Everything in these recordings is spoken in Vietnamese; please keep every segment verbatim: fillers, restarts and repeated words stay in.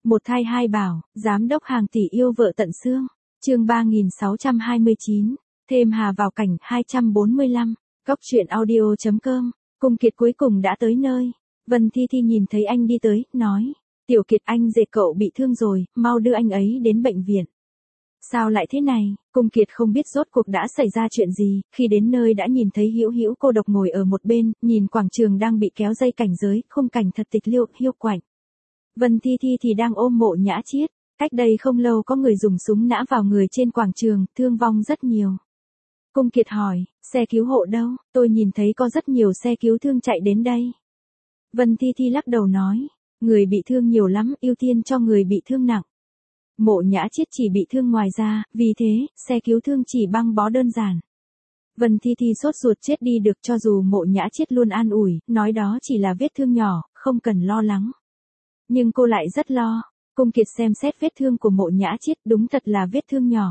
Một thai hai bảo, giám đốc hàng tỷ yêu vợ tận xương. Chương ba nghìn sáu trăm hai mươi chín, thêm Hà vào cảnh hai trăm bốn mươi lăm. Góc truyện audio chấm com. Cung Kiệt cuối cùng đã tới nơi. Vân Thi Thi nhìn thấy anh đi tới, nói: "Tiểu Kiệt, anh rể cậu bị thương rồi, mau đưa anh ấy đến bệnh viện." "Sao lại thế này?" Cung Kiệt không biết rốt cuộc đã xảy ra chuyện gì, khi đến nơi đã nhìn thấy Hữu Hữu cô độc ngồi ở một bên, nhìn quảng trường đang bị kéo dây cảnh giới, khung cảnh thật tịch liêu, hiu quạnh. Vân Thi Thi thì đang ôm Mộ Nhã Chiết, cách đây không lâu có người dùng súng nã vào người trên quảng trường, thương vong rất nhiều. Cung Kiệt hỏi: "Xe cứu hộ đâu? Tôi nhìn thấy có rất nhiều xe cứu thương chạy đến đây." Vân Thi Thi lắc đầu nói: "Người bị thương nhiều lắm, ưu tiên cho người bị thương nặng." Mộ Nhã Chiết chỉ bị thương ngoài da, vì thế, xe cứu thương chỉ băng bó đơn giản. Vân Thi Thi sốt ruột chết đi được, cho dù Mộ Nhã Chiết luôn an ủi, nói đó chỉ là vết thương nhỏ, không cần lo lắng. Nhưng cô lại rất lo. Cung Kiệt xem xét vết thương của Mộ Nhã Chiết, đúng thật là vết thương nhỏ.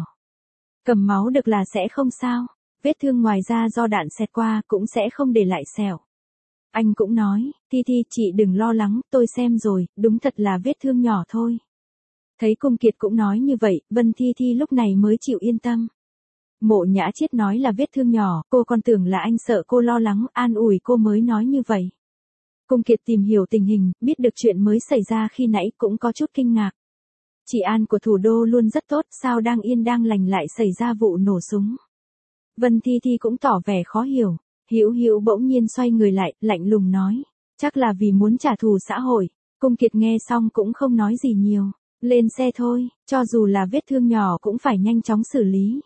Cầm máu được là sẽ không sao. Vết thương ngoài da do đạn xẹt qua cũng sẽ không để lại sẹo. Anh cũng nói: "Thi Thi, chị đừng lo lắng, tôi xem rồi, đúng thật là vết thương nhỏ thôi." Thấy Cung Kiệt cũng nói như vậy, Vân Thi Thi lúc này mới chịu yên tâm. Mộ Nhã Chiết nói là vết thương nhỏ, cô còn tưởng là anh sợ cô lo lắng, an ủi cô mới nói như vậy. Cung Kiệt tìm hiểu tình hình, biết được chuyện mới xảy ra khi nãy cũng có chút kinh ngạc. Trị an của thủ đô luôn rất tốt, sao đang yên đang lành lại xảy ra vụ nổ súng. Vân Thi Thi cũng tỏ vẻ khó hiểu. Hữu Hữu bỗng nhiên xoay người lại, lạnh lùng nói: "Chắc là vì muốn trả thù xã hội." Cung Kiệt nghe xong cũng không nói gì nhiều. "Lên xe thôi, cho dù là vết thương nhỏ cũng phải nhanh chóng xử lý."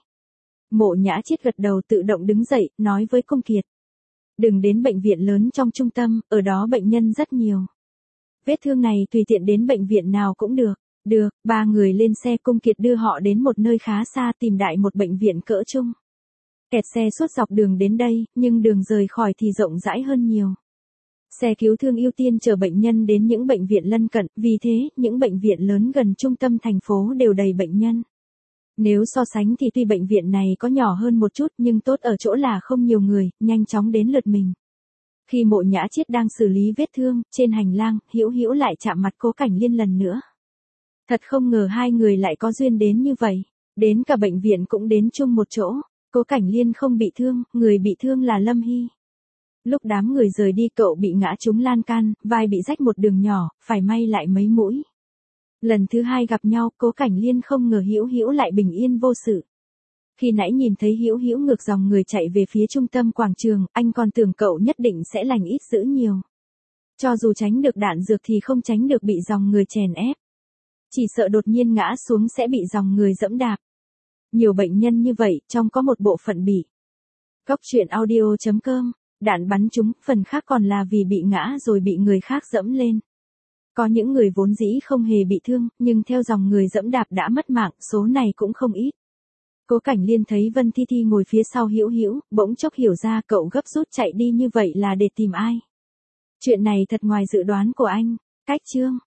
Mộ Nhã Chiết gật đầu tự động đứng dậy, nói với Cung Kiệt: "Đừng đến bệnh viện lớn trong trung tâm, ở đó bệnh nhân rất nhiều. Vết thương này tùy tiện đến bệnh viện nào cũng được." Được, ba người lên xe, Cung Kiệt đưa họ đến một nơi khá xa, tìm đại một bệnh viện cỡ trung. Kẹt xe suốt dọc đường đến đây, nhưng đường rời khỏi thì rộng rãi hơn nhiều. Xe cứu thương ưu tiên chở bệnh nhân đến những bệnh viện lân cận, vì thế, những bệnh viện lớn gần trung tâm thành phố đều đầy bệnh nhân. Nếu so sánh thì tuy bệnh viện này có nhỏ hơn một chút nhưng tốt ở chỗ là không nhiều người, nhanh chóng đến lượt mình. Khi Mộ Nhã Chiết đang xử lý vết thương, trên hành lang, Hữu Hữu lại chạm mặt Cố Cảnh Liên lần nữa. Thật không ngờ hai người lại có duyên đến như vậy. Đến cả bệnh viện cũng đến chung một chỗ. Cố Cảnh Liên không bị thương, người bị thương là Lâm Hy. Lúc đám người rời đi cậu bị ngã trúng lan can, vai bị rách một đường nhỏ, phải may lại mấy mũi. Lần thứ hai gặp nhau, Cố Cảnh Liên không ngờ Hữu Hữu lại bình yên vô sự. Khi nãy nhìn thấy Hữu Hữu ngược dòng người chạy về phía trung tâm quảng trường, anh còn tưởng cậu nhất định sẽ lành ít dữ nhiều. Cho dù tránh được đạn dược thì không tránh được bị dòng người chèn ép. Chỉ sợ đột nhiên ngã xuống sẽ bị dòng người dẫm đạp. Nhiều bệnh nhân như vậy, trong có một bộ phận bị. Góc truyện audio chấm com. Đạn bắn trúng, phần khác còn là vì bị ngã rồi bị người khác dẫm lên. Có những người vốn dĩ không hề bị thương, nhưng theo dòng người dẫm đạp đã mất mạng, số này cũng không ít. Cố Cảnh Liên thấy Vân Thi Thi ngồi phía sau Hữu Hữu, bỗng chốc hiểu ra cậu gấp rút chạy đi như vậy là để tìm ai. Chuyện này thật ngoài dự đoán của anh. Cách chương.